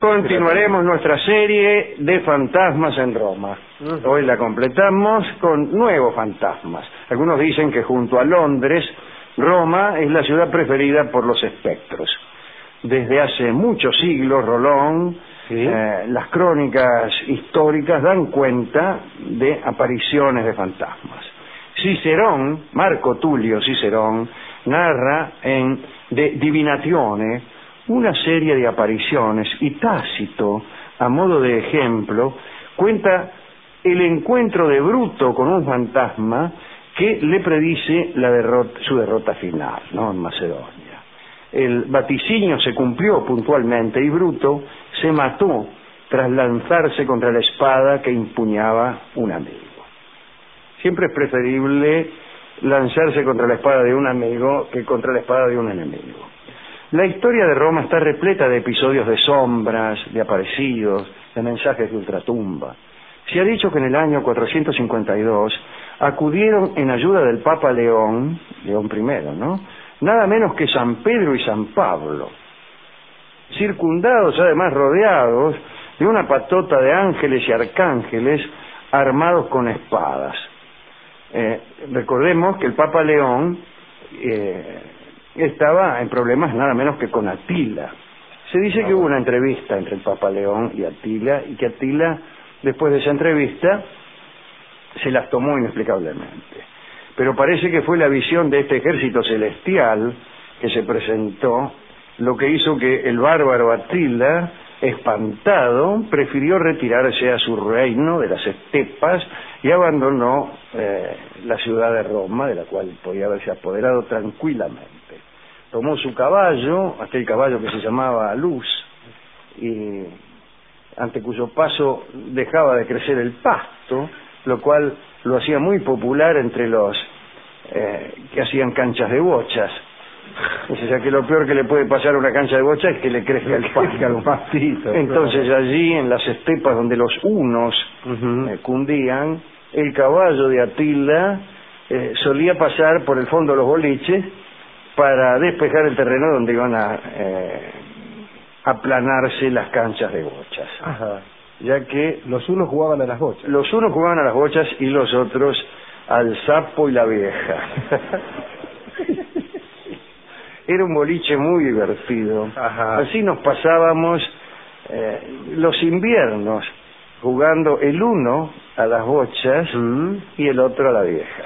Continuaremos nuestra serie de fantasmas en Roma. Hoy la completamos con nuevos fantasmas. Algunos dicen que junto a Londres, Roma es la ciudad preferida por los espectros. Desde hace muchos siglos, Rolón, las crónicas históricas dan cuenta de apariciones de fantasmas. Cicerón, Marco Tulio Cicerón, narra en De Divinatione una serie de apariciones, y Tácito, a modo de ejemplo, cuenta el encuentro de Bruto con un fantasma que le predice su derrota final, ¿no?, en Macedonia. El vaticinio se cumplió puntualmente y Bruto se mató tras lanzarse contra la espada que empuñaba un amigo. Siempre es preferible lanzarse contra la espada de un amigo que contra la espada de un enemigo. La historia de Roma está repleta de episodios de sombras, de aparecidos, de mensajes de ultratumba. Se ha dicho que en el año 452 acudieron en ayuda del Papa León I, ¿no?, nada menos que San Pedro y San Pablo, circundados, además rodeados de una patota de ángeles y arcángeles armados con espadas. Recordemos que el Papa León estaba en problemas nada menos que con Atila. Se dice que hubo una entrevista entre el Papa León y Atila, y que Atila, después de esa entrevista, se las tomó inexplicablemente. Pero parece que fue la visión de este ejército celestial que se presentó lo que hizo que el bárbaro Atila, espantado, prefirió retirarse a su reino de las estepas y abandonó la ciudad de Roma, de la cual podía haberse apoderado tranquilamente. Tomó su caballo, aquel caballo que se llamaba Luz, y ante cuyo paso dejaba de crecer el pasto, lo cual lo hacía muy popular entre los que hacían canchas de bochas. O sea que lo peor que le puede pasar a una cancha de bocha es que le crezca el pasto. Entonces allí en las estepas donde los hunos cundían, el caballo de Atila solía pasar por el fondo de los boliches para despejar el terreno donde iban a aplanarse las canchas de bochas. Ajá. Ya que los unos jugaban a las bochas. Los unos jugaban a las bochas y los otros al sapo y la vieja. Era un boliche muy divertido. Ajá. Así nos pasábamos los inviernos jugando el uno a las bochas y el otro a la vieja.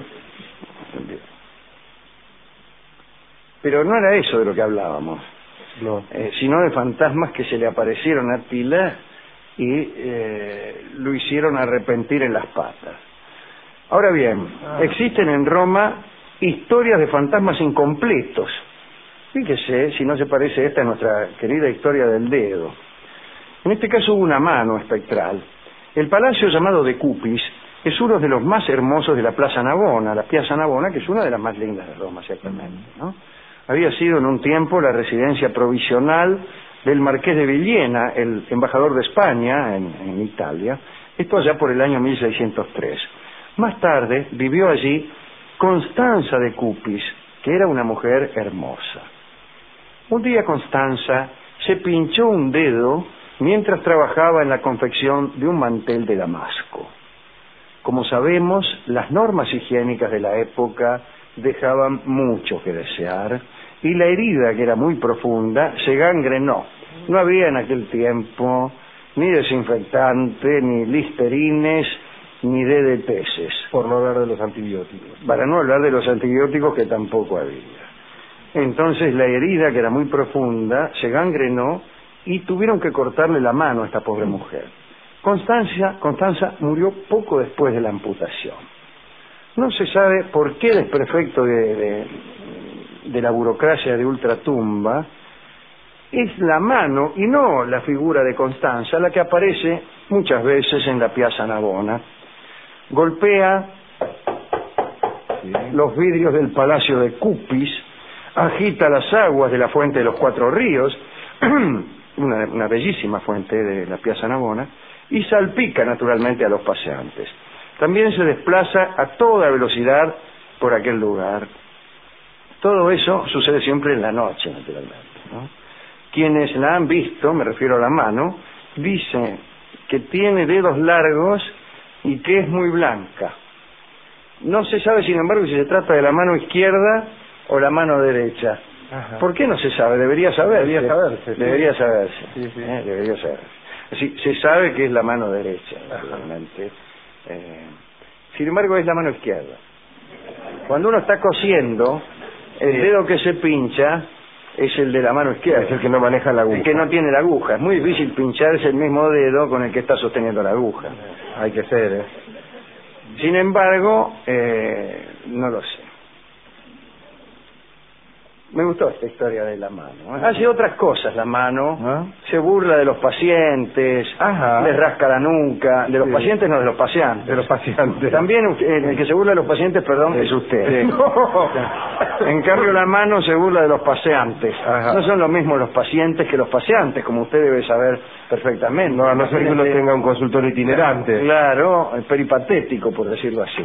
Pero no era eso de lo que hablábamos, no. Sino de fantasmas que se le aparecieron a Atila y lo hicieron arrepentir en las patas. Ahora bien, existen en Roma historias de fantasmas incompletos. Fíjese si no se parece esta a nuestra querida historia del dedo. En este caso hubo una mano espectral. El palacio llamado de Cupis es uno de los más hermosos de la Plaza Navona, la Piazza Navona, que es una de las más lindas de Roma, ciertamente, ¿no? Había sido en un tiempo la residencia provisional del marqués de Villena, el embajador de España en Italia, esto allá por el año 1603. Más tarde vivió allí Constanza de Cupis, que era una mujer hermosa. Un día Constanza se pinchó un dedo mientras trabajaba en la confección de un mantel de damasco. Como sabemos, las normas higiénicas de la época dejaban mucho que desear y la herida, que era muy profunda, se gangrenó. No había en aquel tiempo ni desinfectante, ni listerines, ni DDTs. Por no hablar de los antibióticos. Para no hablar de los antibióticos, que tampoco había. Entonces la herida, que era muy profunda, se gangrenó y tuvieron que cortarle la mano a esta pobre mujer. Constanza murió poco después de la amputación. No se sabe por qué desperfecto de la burocracia de ultratumba es la mano y no la figura de Constanza la que aparece muchas veces en la Piazza Navona. Golpea los vidrios del palacio de Cupis, agita las aguas de la fuente de los Cuatro Ríos, una bellísima fuente de la Piazza Navona, y salpica naturalmente a los paseantes. También se desplaza a toda velocidad por aquel lugar. Todo eso sucede siempre en la noche, naturalmente, ¿no? quienes la han visto, me refiero a la mano, dicen que tiene dedos largos y que es muy blanca. No se sabe, sin embargo, si se trata de la mano izquierda o la mano derecha. Ajá. ¿Por qué no se sabe? Debería saberse. Debería saberse. Debería saberse. Sí, sí. Debería saberse. Sí, se sabe que es la mano derecha, realmente. Sin embargo, es la mano izquierda. Cuando uno está cosiendo, el dedo que se pincha es el de la mano izquierda. Es el que no maneja la aguja. El que no tiene la aguja. Es muy difícil pincharse el mismo dedo con el que está sosteniendo la aguja. Hay que ser, ¿eh? Sin embargo, no lo sé. Me gustó esta historia de la mano. Hace otras cosas la mano. ¿Ah? Se burla de los pacientes. Ajá. Les rasca la nuca. De los Sí. pacientes, no de los paseantes. De los pacientes. También el que se burla de los pacientes, perdón, es usted. Sí. No. En cambio la mano se burla de los paseantes. Ajá. No son lo mismo los pacientes que los paseantes, como usted debe saber perfectamente. No, a no ser que uno tenga un consultorio itinerante. Claro, peripatético, por decirlo así.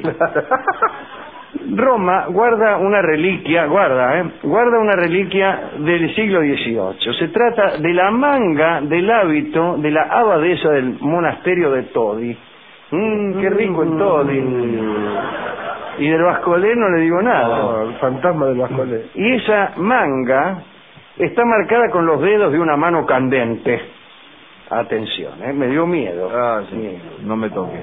Roma guarda una reliquia, guarda una reliquia del siglo XVIII. Se trata de la manga del hábito de la abadesa del monasterio de Todi. Qué rico el Todi. Y del Bascolé no le digo nada. No, el fantasma del Bascolé. Y esa manga está marcada con los dedos de una mano candente. Atención, me dio miedo. Ah, sí. No me toque.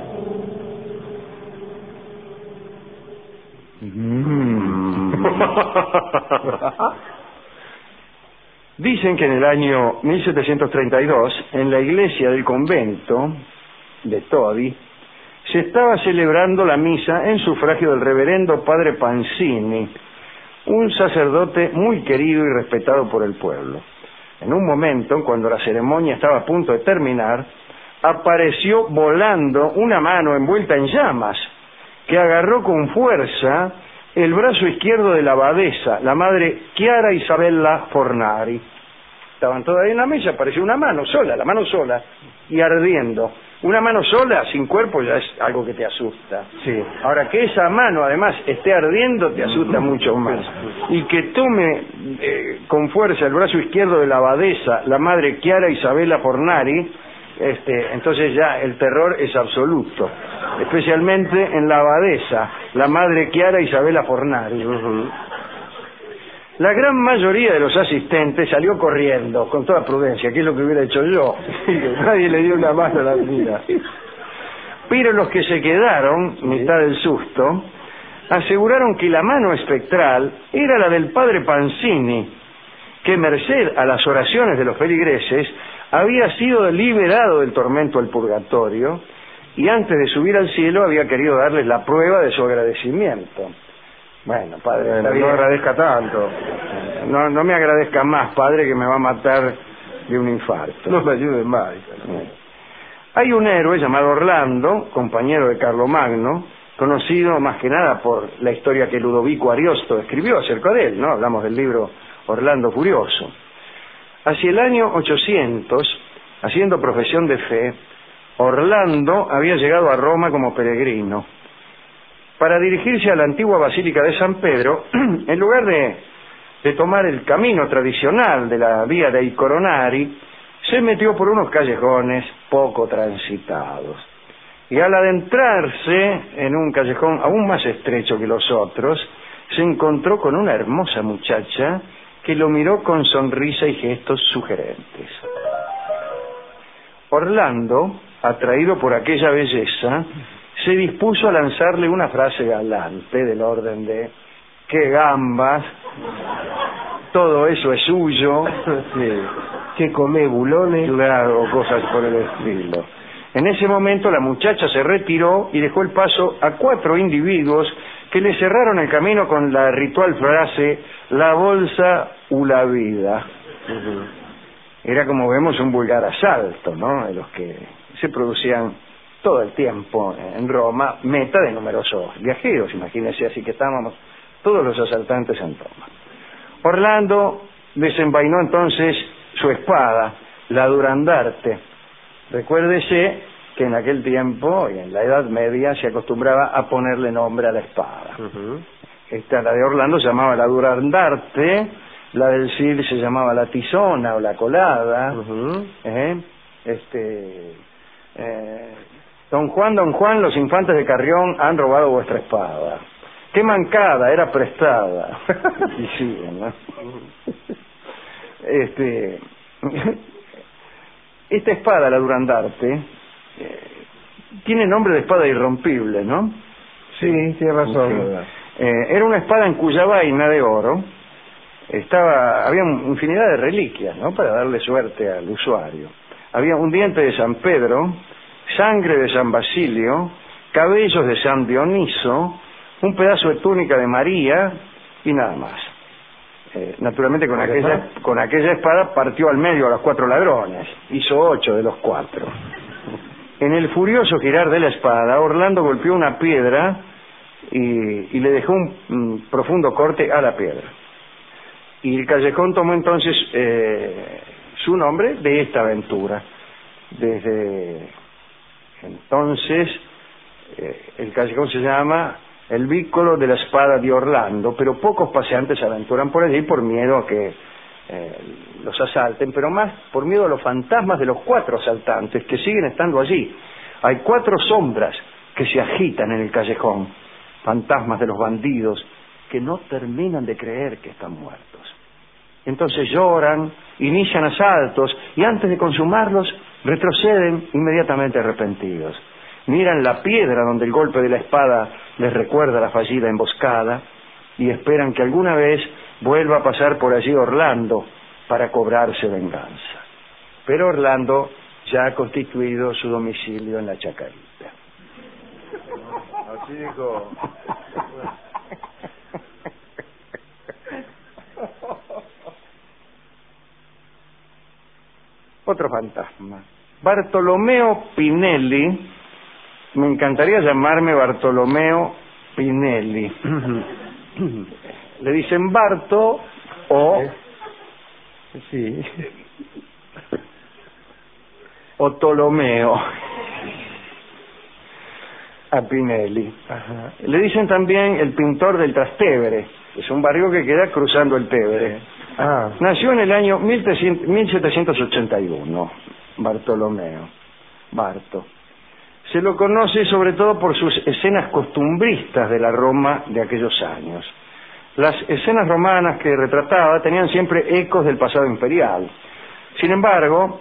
Dicen que en el año 1732, en la iglesia del convento de Todi, se estaba celebrando la misa en sufragio del reverendo padre Panzini, un sacerdote muy querido y respetado por el pueblo. En un momento, cuando la ceremonia estaba a punto de terminar, apareció volando una mano envuelta en llamas, que agarró con fuerza el brazo izquierdo de la abadesa, la madre Chiara Isabella Fornari. Estaban todas ahí en la mesa, apareció una mano sola, la mano sola, y ardiendo. Una mano sola, sin cuerpo, ya es algo que te asusta. Sí. Ahora, que esa mano además esté ardiendo, te asusta mucho más. Y que tome con fuerza el brazo izquierdo de la abadesa, la madre Chiara Isabella Fornari, entonces ya el terror es absoluto, especialmente en la abadesa, la madre Chiara Isabella Fornari. La gran mayoría de los asistentes salió corriendo, con toda prudencia, que es lo que hubiera hecho yo. Nadie le dio una mano a la mina. Pero los que se quedaron, mitad del susto, aseguraron que la mano espectral era la del padre Panzini, que merced a las oraciones de los feligreses había sido liberado del tormento al purgatorio y antes de subir al cielo había querido darles la prueba de su agradecimiento. Bueno, padre, está bien. No agradezca tanto. No me agradezca más, padre, que me va a matar de un infarto. No me ayude más. Hay un héroe llamado Orlando, compañero de Carlomagno, conocido más que nada por la historia que Ludovico Ariosto escribió acerca de él, ¿no? Hablamos del libro Orlando Furioso. Hacia el año 800, haciendo profesión de fe, Orlando había llegado a Roma como peregrino. Para dirigirse a la antigua Basílica de San Pedro, en lugar de tomar el camino tradicional de la vía dei Coronari, se metió por unos callejones poco transitados. Y al adentrarse en un callejón aún más estrecho que los otros, se encontró con una hermosa muchacha que lo miró con sonrisa y gestos sugerentes. Orlando, atraído por aquella belleza, se dispuso a lanzarle una frase galante del orden de ¡qué gambas! Todo eso es suyo. Sí. ¿Qué come, bulones? Claro, cosas por el estilo. En ese momento la muchacha se retiró y dejó el paso a 4 individuos que le cerraron el camino con la ritual frase la bolsa u la vida. Era, como vemos, un vulgar asalto, ¿no? De los que se producían todo el tiempo en Roma, meta de numerosos viajeros, imagínense, así que estábamos todos los asaltantes en Roma. Orlando desenvainó entonces su espada, la Durandarte. Recuérdese que en aquel tiempo y en la Edad Media se acostumbraba a ponerle nombre a la espada. La de Orlando se llamaba la Durandarte, La del Cid se llamaba la tizona o la colada. Don Juan, los infantes de Carrión han robado vuestra espada. Qué mancada, era prestada. Y siguen, ¿no? Esta espada, la Durandarte, tiene nombre de espada irrompible, ¿no? Sí, tiene razón. Era una espada en cuya vaina de oro había infinidad de reliquias, ¿no? Para darle suerte al usuario. Había un diente de San Pedro, sangre de San Basilio, cabellos de San Dioniso, un pedazo de túnica de María y nada más. Naturalmente con aquella espada partió al medio a los 4 ladrones, hizo 8 de los 4. En el furioso girar de la espada, Orlando golpeó una piedra y le dejó un profundo corte a la piedra. Y el callejón tomó entonces su nombre de esta aventura. Desde entonces el callejón se llama el Vícolo de la Espada de Orlando, pero pocos paseantes se aventuran por allí por miedo a que los asalten, pero más por miedo a los fantasmas de los 4 asaltantes que siguen estando allí. Hay 4 sombras que se agitan en el callejón, fantasmas de los bandidos que no terminan de creer que están muertos. Entonces lloran, inician asaltos y antes de consumarlos retroceden inmediatamente arrepentidos. Miran la piedra donde el golpe de la espada les recuerda la fallida emboscada y esperan que alguna vez vuelva a pasar por allí Orlando para cobrarse venganza. Pero Orlando ya ha constituido su domicilio en la Chacarita. Así dijo. Otro fantasma. Bartolomeo Pinelli. Me encantaría llamarme Bartolomeo Pinelli. Le dicen Barto o... Sí. O Ptolomeo a Pinelli. Ajá. Le dicen también el pintor del Trastevere. Es un barrio que queda cruzando el Tevere. Nació en el año 1781, Bartolomeo, Barto. Se lo conoce sobre todo por sus escenas costumbristas de la Roma de aquellos años. Las escenas romanas que retrataba tenían siempre ecos del pasado imperial. Sin embargo,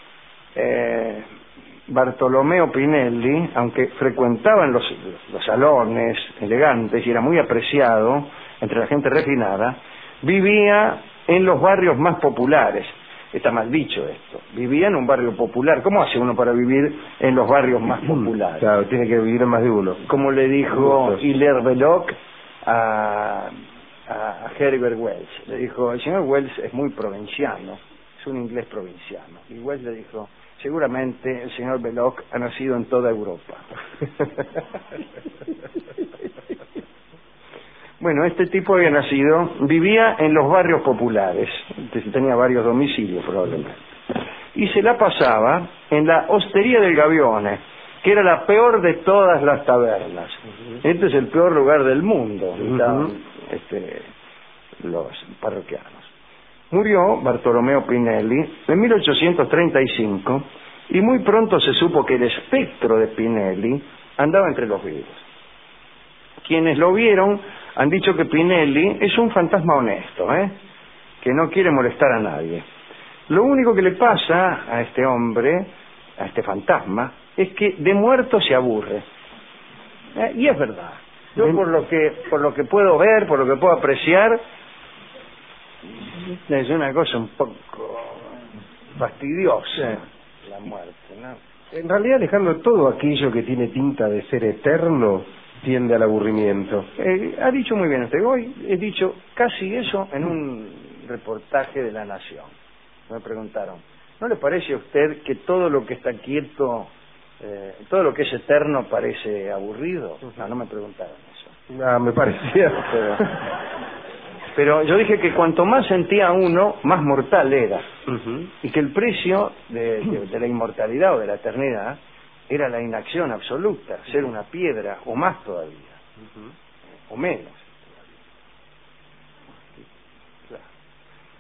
Bartolomeo Pinelli, aunque frecuentaba en los salones elegantes y era muy apreciado entre la gente refinada, vivía en los barrios más populares. Está mal dicho esto. Vivía en un barrio popular. ¿Cómo hace uno para vivir en los barrios más populares? Claro, tiene que vivir en más de uno. Como le dijo Hilaire Belloc a Herbert Wells. Le dijo, el señor Wells es muy provinciano, es un inglés provinciano. Y Wells le dijo, seguramente el señor Belloc ha nacido en toda Europa. Bueno, este tipo había nacido, vivía en los barrios populares, tenía varios domicilios probablemente, y se la pasaba en la Hostería del Gavione, que era la peor de todas las tabernas. Este es el peor lugar del mundo, los parroquianos. Murió Bartolomeo Pinelli en 1835 y muy pronto se supo que el espectro de Pinelli andaba entre los vivos. Quienes lo vieron han dicho que Pinelli es un fantasma honesto, que no quiere molestar a nadie. Lo único que le pasa a este hombre, a este fantasma, es que de muerto se aburre. Y es verdad. Yo por lo que puedo ver, por lo que puedo apreciar, es una cosa un poco fastidiosa la muerte, ¿no? En realidad, Alejandro, todo aquello que tiene tinta de ser eterno tiende al aburrimiento. Ha dicho muy bien usted. Hoy he dicho casi eso en un reportaje de La Nación. Me preguntaron, ¿no le parece a usted que todo lo que está quieto, todo lo que es eterno parece aburrido? No me preguntaron eso. Me parecía. Pero yo dije que cuanto más sentía uno, más mortal era. Y que el precio de la inmortalidad o de la eternidad era la inacción absoluta, ser una piedra, o más todavía, o menos. Claro.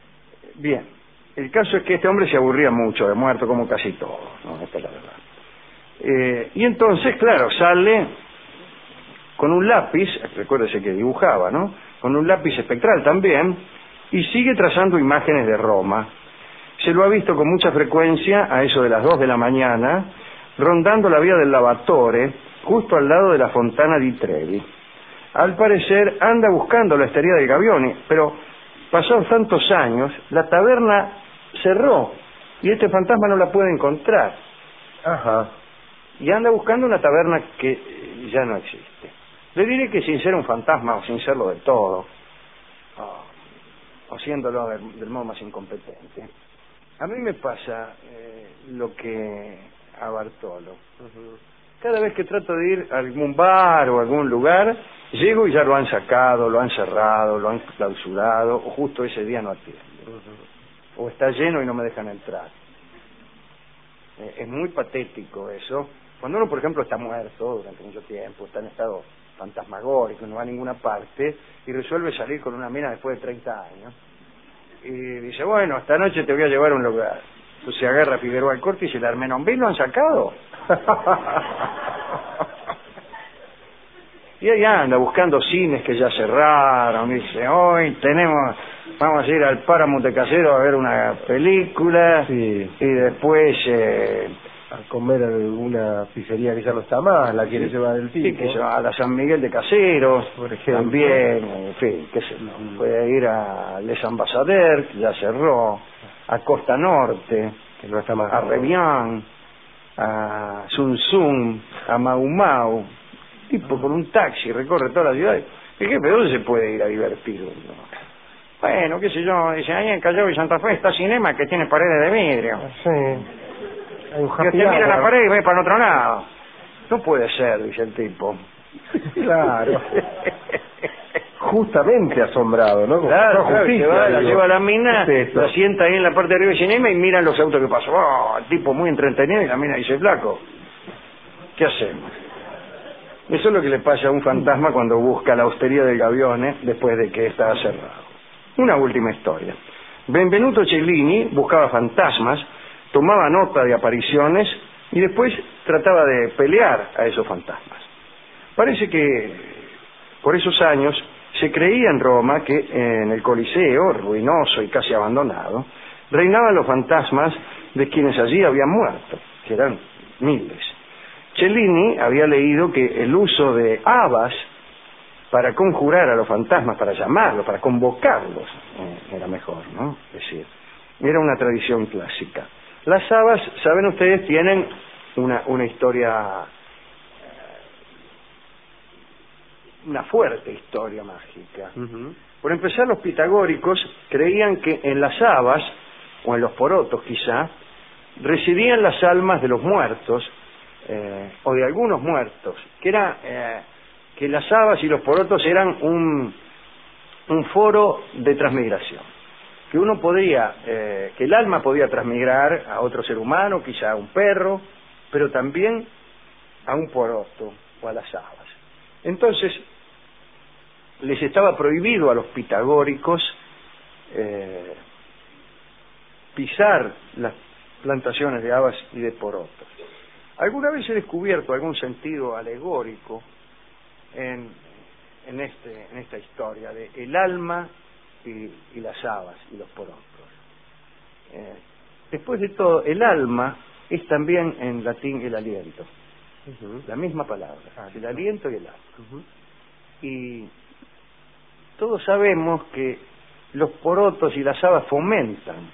Bien, el caso es que este hombre se aburría mucho de muerto, como casi todo, ¿no? Esta es la verdad. Y entonces, claro, sale con un lápiz, recuérdese que dibujaba, ¿no? Con un lápiz espectral también, y sigue trazando imágenes de Roma. Se lo ha visto con mucha frecuencia a eso de las 2 de la mañana, rondando la vía del Lavatore, justo al lado de la Fontana di Trevi. Al parecer anda buscando la Estería del Gavioni, pero pasados tantos años, la taberna cerró y este fantasma no la puede encontrar. Ajá. Y anda buscando una taberna que ya no existe. Le diré que sin ser un fantasma o sin serlo de todo, o siéndolo del modo más incompetente, a mí me pasa lo que a Bartolo. Cada vez que trato de ir a algún bar o algún lugar, llego y ya lo han sacado, lo han cerrado, lo han clausurado, o justo ese día no atiende. O está lleno y no me dejan entrar. Es muy patético eso. Cuando uno, por ejemplo, está muerto durante mucho tiempo, está en estado fantasmagórico, no va a ninguna parte, y resuelve salir con una mina después de 30 años, y dice, bueno, esta noche te voy a llevar a un lugar. Entonces se agarra a Figueroa Alcorte y dice, ¿el Armenonville lo han sacado? Y ahí anda buscando cines que ya cerraron, dice, hoy vamos a ir al Paramount de Casero a ver una película, sí, y después a comer a alguna pizzería que ya no está más, la quiere llevar el tipo. Sí, que se va a la San Miguel de Caseros, por ejemplo. También, en fin, puede ir a Les Ambassadeurs, que ya cerró, a Costa Norte, que no está más, a Revián, a Sun Sun, a Mau Mau, tipo con un taxi recorre toda la ciudad. ¿Y qué? ¿Pero dónde se puede ir a divertir uno? Bueno, qué sé yo, dice, ahí en Callao y Santa Fe está Cinema, que tiene paredes de vidrio. Sí. Hay un que te mira la pared y ve para el otro lado. No puede ser, dice el tipo. Claro. Justamente asombrado, ¿no? Claro, justicia, la lleva a la mina, la sienta ahí en la parte de arriba del cinema y miran los autos que pasan. Oh, el tipo muy entretenido y la mina dice, flaco, ¿qué hacemos? Eso es lo que le pasa a un fantasma cuando busca la hostería del Gavione después de que está cerrado. Una última historia. Benvenuto Cellini buscaba fantasmas, tomaba nota de apariciones y después trataba de pelear a esos fantasmas. Parece que por esos años se creía en Roma que en el Coliseo, ruinoso y casi abandonado, reinaban los fantasmas de quienes allí habían muerto, que eran miles. Cellini había leído que el uso de habas para conjurar a los fantasmas, para llamarlos, para convocarlos, era mejor, ¿no? Es decir, era una tradición clásica. Las habas, saben ustedes, tienen una historia, una fuerte historia mágica. Por empezar, los pitagóricos creían que en las habas, o en los porotos quizá, residían las almas de los muertos, o de algunos muertos, que las habas y los porotos eran un foro de transmigración, que uno podría, que el alma podía transmigrar a otro ser humano, quizá a un perro, pero también a un poroto o a las habas. Entonces, les estaba prohibido a los pitagóricos pisar las plantaciones de habas y de porotos. Alguna vez he descubierto algún sentido alegórico en esta historia de el alma y las habas y los porotos. Después de todo, el alma es también en latín el aliento, la misma palabra, el aliento y el alma. Y todos sabemos que los porotos y las habas fomentan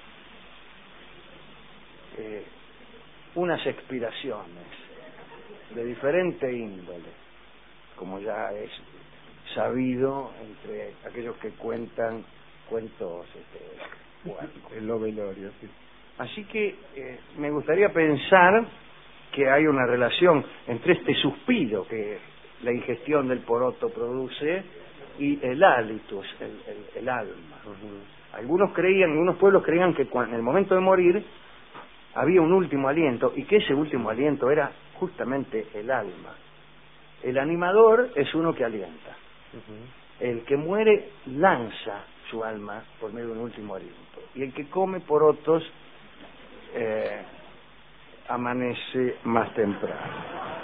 unas expiraciones de diferente índole, como ya es sabido entre aquellos que cuentan cuentos en lo velorio, sí. Así que me gustaría pensar que hay una relación entre este suspiro que la ingestión del poroto produce y el halitus, el alma. Algunos pueblos creían que en el momento de morir había un último aliento y que ese último aliento era justamente el alma. El animador es uno que alienta. El que muere lanza su alma por medio de un último aliento. Y el que come porotos amanece más temprano.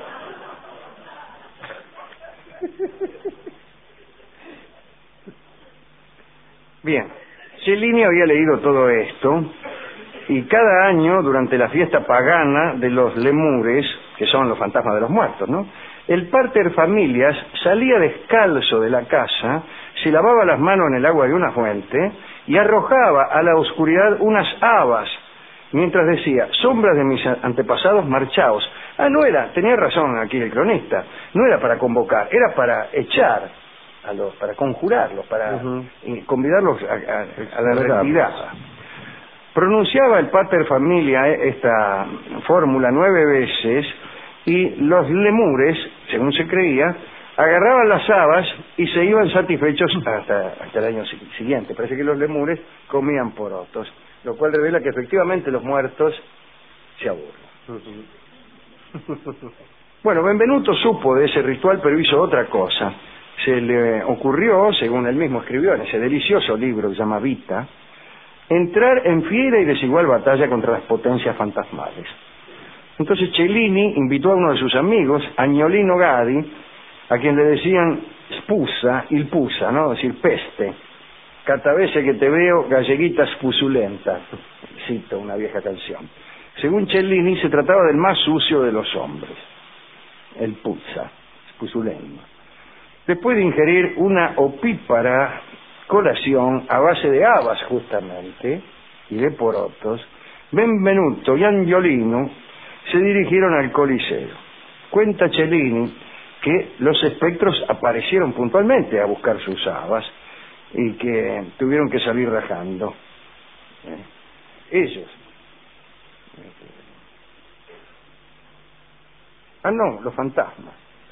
Bien, Cellini había leído todo esto y cada año, durante la fiesta pagana de los lemures, que son los fantasmas de los muertos, ¿no?, el pater familias salía descalzo de la casa, se lavaba las manos en el agua de una fuente y arrojaba a la oscuridad unas habas, mientras decía: sombras de mis antepasados, marchaos. Tenía razón aquí el cronista, no era para convocar, era para echar para conjurarlos, para convidarlos a la retirada. Pronunciaba el pater familia esta fórmula 9 veces y los lemures, según se creía, agarraban las habas y se iban satisfechos hasta el año siguiente. Parece que los lemures comían porotos, lo cual revela que efectivamente los muertos se aburren. Bueno, Benvenuto supo de ese ritual, pero hizo otra cosa. Se le ocurrió, según él mismo escribió en ese delicioso libro que se llama Vita, entrar en fiera y desigual batalla contra las potencias fantasmales. Entonces Cellini invitó a uno de sus amigos, Agnolino Gaddi, a quien le decían spusa, il pusa, ¿no?, es decir, peste. Cada vez que te veo, galleguita spusulenta, cito una vieja canción. Según Cellini, se trataba del más sucio de los hombres, el puzza, spusulento. Después de ingerir una opípara colación a base de habas justamente y de porotos, Benvenuto y Agnolino se dirigieron al Coliseo. Cuenta Cellini que los espectros aparecieron puntualmente a buscar sus habas y que tuvieron que salir rajando. Ellos. No, los fantasmas.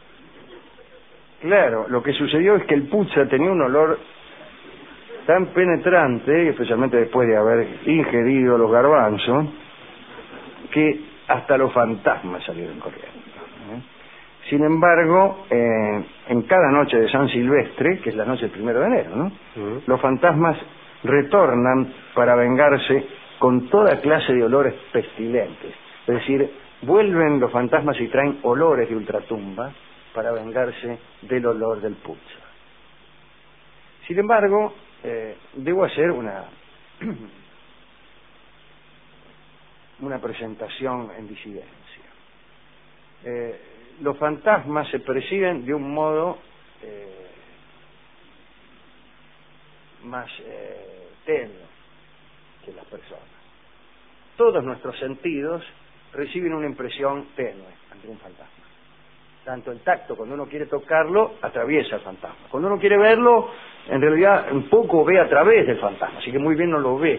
Claro, lo que sucedió es que el puzza tenía un olor tan penetrante, especialmente después de haber ingerido los garbanzos, que hasta los fantasmas salieron corriendo. Sin embargo, en cada noche de San Silvestre, que es la noche del 1 de enero, ¿no?, los fantasmas retornan para vengarse con toda clase de olores pestilentes. Es decir, vuelven los fantasmas y traen olores de ultratumba para vengarse del olor del puzza. Sin embargo, debo hacer una presentación en disidencia. Los fantasmas se perciben de un modo más tenue que las personas. Todos nuestros sentidos reciben una impresión tenue ante un fantasma. Tanto el tacto, cuando uno quiere tocarlo, atraviesa el fantasma. Cuando uno quiere verlo, en realidad un poco ve a través del fantasma, así que muy bien no lo ve.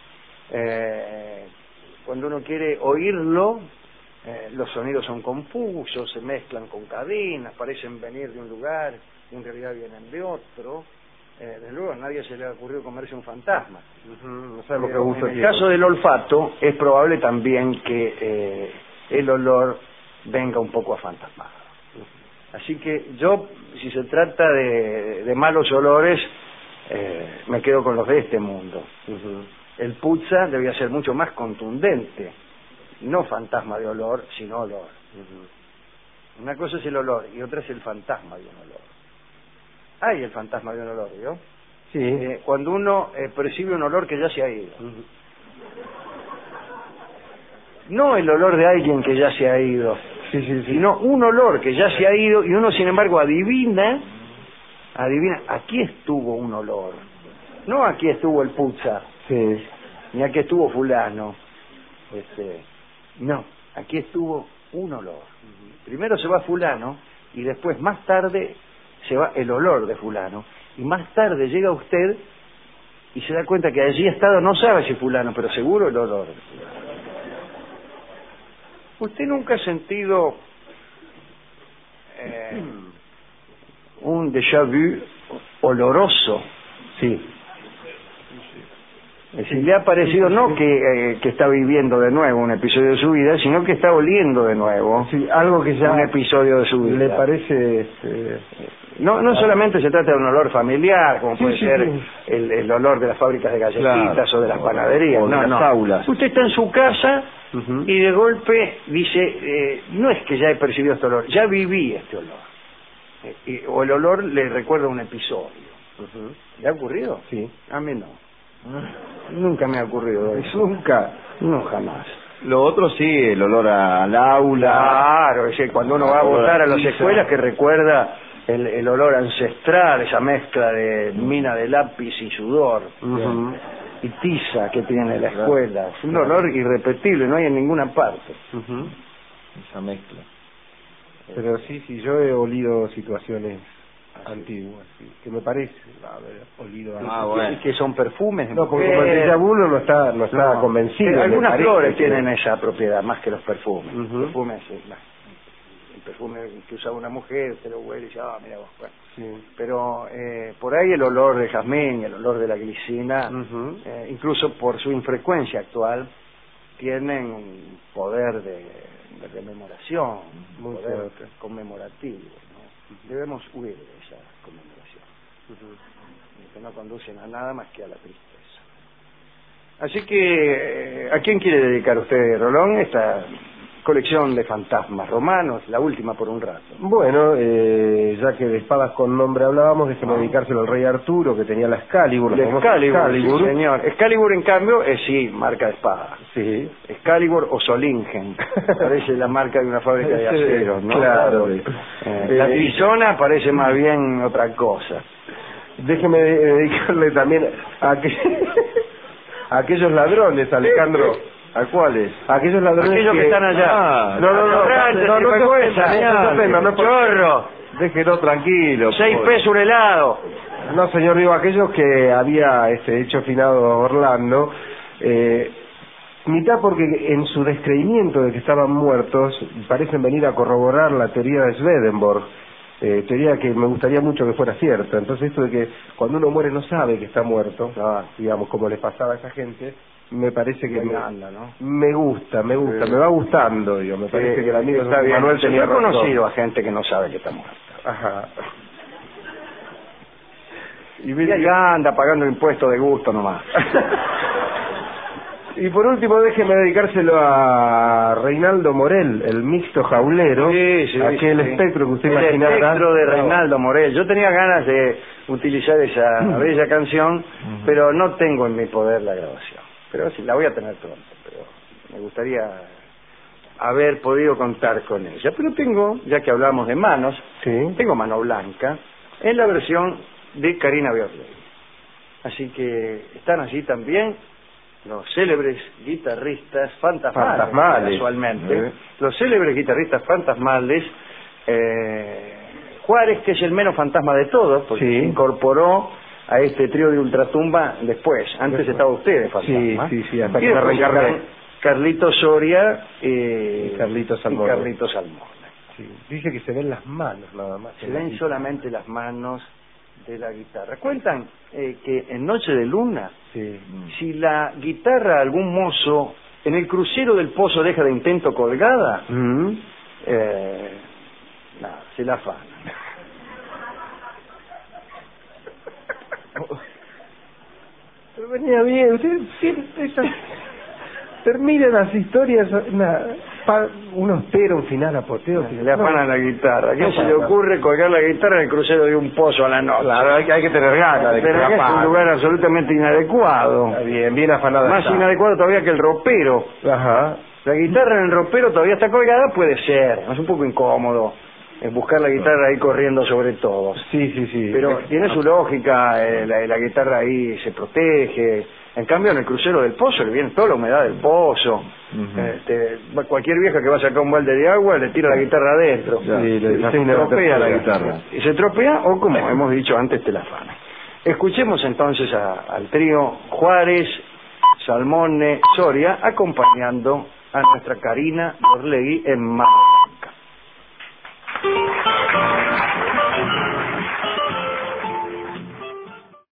Cuando uno quiere oírlo, los sonidos son confusos, se mezclan con cadenas, parecen venir de un lugar y en realidad vienen de otro. Desde luego a nadie se le ha ocurrido comerse un fantasma. No sabe lo que gusta. En el caso del olfato, es probable también que el olor venga un poco afantasmado. Así que yo, si se trata de malos olores, me quedo con los de este mundo. El puzza debía ser mucho más contundente, no fantasma de olor, sino olor. Una cosa es el olor y otra es el fantasma de un olor. Hay el fantasma de un olor, ¿vio? Sí. Cuando uno percibe un olor que ya se ha ido. No el olor de alguien que ya se ha ido, sino un olor que ya se ha ido y uno, sin embargo, adivina, aquí estuvo un olor. No aquí estuvo el puzza, ni aquí estuvo fulano. No, aquí estuvo un olor. Primero se va fulano y después, más tarde, se va el olor de fulano. Y más tarde llega usted y se da cuenta que allí ha estado, no sabe si fulano, pero seguro el olor. ¿Usted nunca ha sentido un déjà vu oloroso? Sí. Es decir, le ha parecido no que está viviendo de nuevo un episodio de su vida, sino que está oliendo de nuevo algo que ya un episodio de su vida. Le parece No solamente se trata de un olor familiar, como puede ser sí. el olor de las fábricas de galletitas, Claro, o de las panaderías. o de las aulas. Usted está en su casa y de golpe dice, no es que ya he percibido este olor, ya viví este olor. O el olor le recuerda un episodio. ¿Le ha ocurrido? Sí. A mí no. Nunca me ha ocurrido eso. Nunca. No, jamás. Lo otro sí, el olor al aula. Claro, es que cuando uno va a votar a las escuelas que recuerda el olor ancestral, esa mezcla de mina de lápiz y sudor y tiza que tiene la escuela. Es un olor irrepetible, no hay en ninguna parte. Esa mezcla. Pero sí, yo he olido situaciones antiguas, sí, que me parece haber olido ¿Y que son perfumes? No, porque como el déjà vu no está convencido. Algunas flores tienen esa propiedad, más que los perfumes. Perfumes, el perfume que usaba una mujer, usted lo huele y dice, mira vos, bueno. Sí. Pero por ahí el olor de jazmín, el olor de la glicina, incluso por su infrecuencia actual, tienen un poder de rememoración, muy poder conmemorativo, ¿no? Debemos huir de esa conmemoración, que no conducen a nada más que a la tristeza. Así que, ¿a quién quiere dedicar usted, Rolón, esta colección de fantasmas romanos, la última por un rato? Bueno, ya que de espadas con nombre hablábamos, déjeme dedicárselo al rey Arturo, que tenía la Excalibur. La Excalibur, sí, señor. Excalibur, en cambio, es sí, marca de espada. Sí. Excalibur o Solingen. Parece la marca de una fábrica de aceros, ¿no? Claro. La Tizona parece más bien otra cosa. Déjeme dedicarle también a aquellos ladrones, Alejandro. ¿A cuáles? Aquellos ladrones que están allá. No, chorro. Déjelo tranquilo. 6 pesos un helado. No, señor, digo, aquellos que había hecho finado Orlando, mitad porque en su descreimiento de que estaban muertos, parecen venir a corroborar la teoría de Swedenborg, teoría que me gustaría mucho que fuera cierta. Entonces esto de que cuando uno muere no sabe que está muerto, digamos, como le pasaba a esa gente, me parece que me gusta, me va gustando, digo, me parece que el amigo está bien. Manuel tenía razón. Yo he conocido a gente que no sabe que está muerta. Ajá. Y ya anda pagando impuestos de gusto nomás. Y por último, déjeme dedicárselo a Reinaldo Morel, el mixto jaulero, aquel espectro que usted imaginará. El espectro de Reinaldo Morel. Yo tenía ganas de utilizar esa bella canción, pero no tengo en mi poder la grabación. Pero sí, la voy a tener pronto, pero me gustaría haber podido contar con ella. Pero tengo, ya que hablamos de manos, tengo Mano Blanca, en la versión de Karina Biorley. Así que están allí también los célebres guitarristas fantasmales. Casualmente, los célebres guitarristas fantasmales, Juárez, que es el menos fantasma de todos, porque se incorporó a este trío de ultratumba después. Antes estaba usted de fantasma. Sí, hasta que me reencarné. Carlito Soria y Carlito Salmona. Dice que se ven las manos nada más. Se ven solamente las manos de la guitarra. Cuentan que en Noche de Luna, si la guitarra algún mozo en el crucero del pozo deja de intento colgada, se la afana. Pero venía bien, usted termina las historias, uno espera un final apoteo. Le afanan la guitarra. ¿A quién se le ocurre colgar la guitarra en el crucero de un pozo a la noche? Claro, hay que tener ganas de que es un lugar absolutamente inadecuado. Está bien afanada. Más inadecuado todavía que el ropero. Ajá. La guitarra en el ropero todavía está colgada, puede ser. Es un poco incómodo buscar la guitarra ahí corriendo sobre todos. Sí. Pero tiene su lógica, la guitarra ahí se protege. En cambio, en el crucero del pozo le viene toda la humedad del pozo. Cualquier vieja que va a sacar un balde de agua le tira la guitarra adentro. Y se tropea la guitarra. Y se tropea o, como hemos dicho antes, te la afana. Escuchemos entonces al trío Juárez, Salmone, Soria, acompañando a nuestra Karina Biorley en Mano.